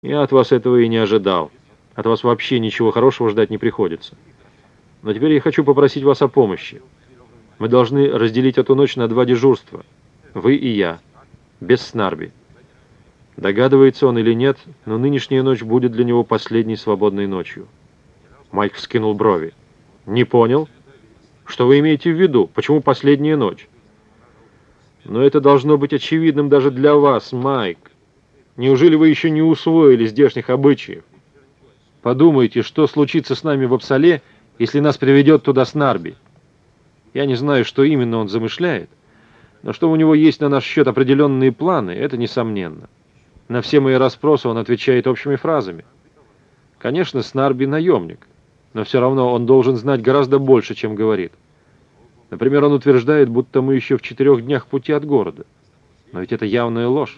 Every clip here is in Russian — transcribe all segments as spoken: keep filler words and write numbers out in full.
Я от вас этого и не ожидал. От вас вообще ничего хорошего ждать не приходится. Но теперь я хочу попросить вас о помощи. Мы должны разделить эту ночь на два дежурства. Вы и я. Без Снарби. Догадывается он или нет, но нынешняя ночь будет для него последней свободной ночью. Майк вскинул брови. Не понял? Что вы имеете в виду? Почему последняя ночь? Но это должно быть очевидным даже для вас, Майк. Неужели вы еще не усвоили здешних обычаев? Подумайте, что случится с нами в Апсале, если нас приведет туда Снарби. Я не знаю, что именно он замышляет, но что у него есть на наш счет определенные планы, это несомненно. На все мои расспросы он отвечает общими фразами. Конечно, Снарби наемник, но все равно он должен знать гораздо больше, чем говорит. Например, он утверждает, будто мы еще в четырех днях пути от города. Но ведь это явная ложь.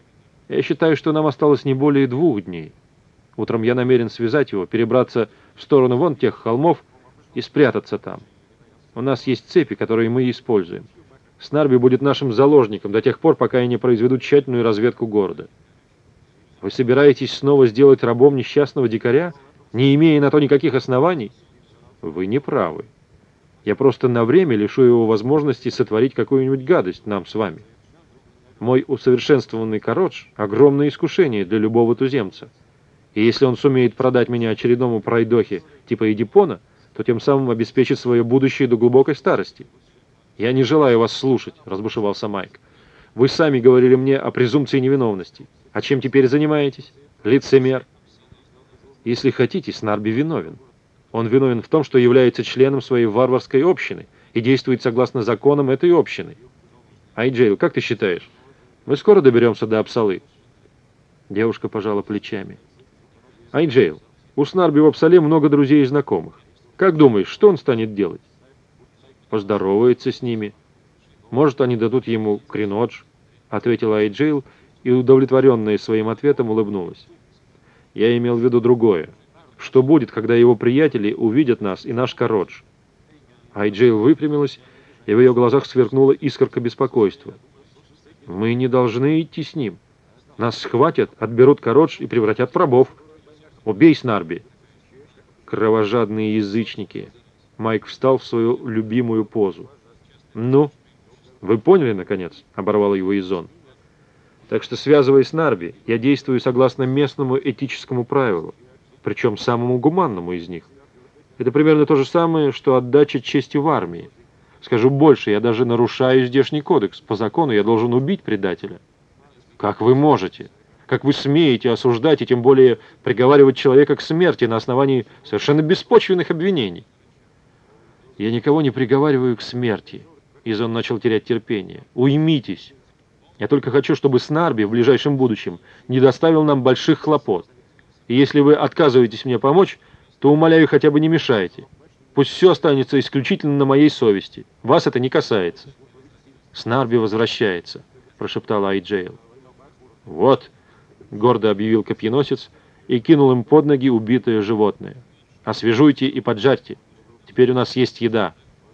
Я считаю, что нам осталось не более двух дней. Утром я намерен связать его, перебраться в сторону вон тех холмов и спрятаться там. У нас есть цепи, которые мы используем. Снарби будет нашим заложником до тех пор, пока я не произведу тщательную разведку города. Вы собираетесь снова сделать рабом несчастного дикаря, не имея на то никаких оснований? Вы не правы. Я просто на время лишу его возможности сотворить какую-нибудь гадость нам с вами. Мой усовершенствованный Кородж — огромное искушение для любого туземца. И если он сумеет продать меня очередному пройдохе типа Эдипона, то тем самым обеспечит свое будущее до глубокой старости. «Я не желаю вас слушать», — разбушевался Майк. «Вы сами говорили мне о презумпции невиновности. А чем теперь занимаетесь? Лицемер». «Если хотите, Снарби виновен. Он виновен в том, что является членом своей варварской общины и действует согласно законам этой общины. Айджейл, как ты считаешь, мы скоро доберемся до Апсалы?» Девушка пожала плечами. «Айджейл, у Снарби в Апсале много друзей и знакомых. Как думаешь, что он станет делать?» «Поздоровается с ними. Может, они дадут ему кринодж», — ответила Айджейл, и, удовлетворенная своим ответом, улыбнулась. «Я имел в виду другое. Что будет, когда его приятели увидят нас и наш Кородж?» Айджейл выпрямилась, и в ее глазах сверкнула искорка беспокойства. «Мы не должны идти с ним. Нас схватят, отберут Кородж и превратят в рабов. Убей Снарби!» «Кровожадные язычники!» Майк встал в свою любимую позу. «Ну, вы поняли, наконец?» — оборвал его Изон. «Так что, связываясь с Нарби, я действую согласно местному этическому правилу, причем самому гуманному из них. Это примерно то же самое, что отдача чести в армии. Скажу больше, я даже нарушаю здешний кодекс. По закону я должен убить предателя». «Как вы можете? Как вы смеете осуждать и тем более приговаривать человека к смерти на основании совершенно беспочвенных обвинений?» «Я никого не приговариваю к смерти», — Изон начал терять терпение. «Уймитесь. Я только хочу, чтобы Снарби в ближайшем будущем не доставил нам больших хлопот. И если вы отказываетесь мне помочь, то, умоляю, хотя бы не мешайте. Пусть все останется исключительно на моей совести. Вас это не касается». «Снарби возвращается», — прошептала Айджейл. «Вот», — гордо объявил копьеносец и кинул им под ноги убитое животное. «Освежуйте и поджарьте. Теперь у нас есть еда».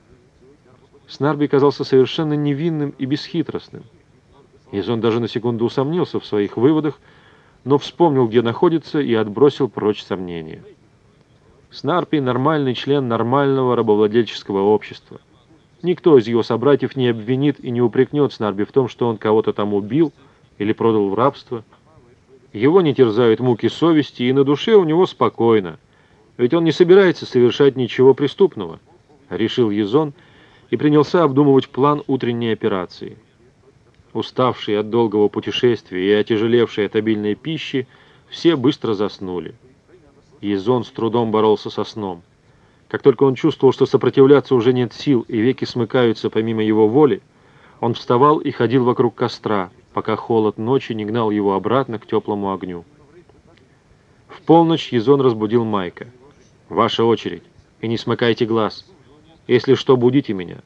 Снарби казался совершенно невинным и бесхитростным. Изон даже на секунду усомнился в своих выводах, но вспомнил, где находится, и отбросил прочь сомнения. Снарби — нормальный член нормального рабовладельческого общества. Никто из его собратьев не обвинит и не упрекнет Снарби в том, что он кого-то там убил или продал в рабство. Его не терзают муки совести, и на душе у него спокойно. Ведь он не собирается совершать ничего преступного, решил Изон и принялся обдумывать план утренней операции. Уставшие от долгого путешествия и отяжелевшие от обильной пищи, все быстро заснули. Изон с трудом боролся со сном. Как только он чувствовал, что сопротивляться уже нет сил и веки смыкаются помимо его воли, он вставал и ходил вокруг костра, пока холод ночи не гнал его обратно к теплому огню. В полночь Изон разбудил Майка. «Ваша очередь, и не смыкайте глаз. Если что, будите меня».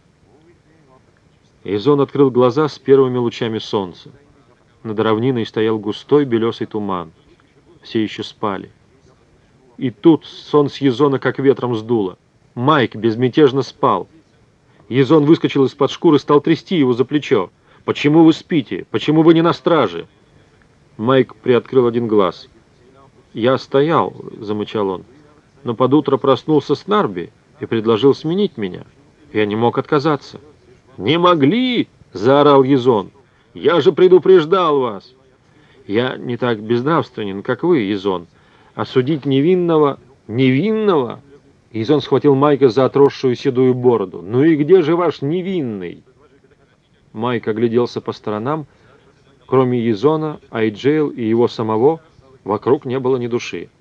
Изон открыл глаза с первыми лучами солнца. Над равниной стоял густой белесый туман. Все еще спали. И тут сон с Изона как ветром сдуло. Майк безмятежно спал. Изон выскочил из-под шкуры и стал трясти его за плечо. «Почему вы спите? Почему вы не на страже?» Майк приоткрыл один глаз. «Я стоял», — замычал он, — «но под утро проснулся Снарби и предложил сменить меня. Я не мог отказаться». «Не могли!» — заорал Езон. «Я же предупреждал вас!» «Я не так безнравственен, как вы, Езон. Осудить невинного...» «Невинного?» Езон схватил Майка за отросшую седую бороду. «Ну и где же ваш невинный?» Майк огляделся по сторонам. Кроме Езона, Айджейл и его самого, вокруг не было ни души.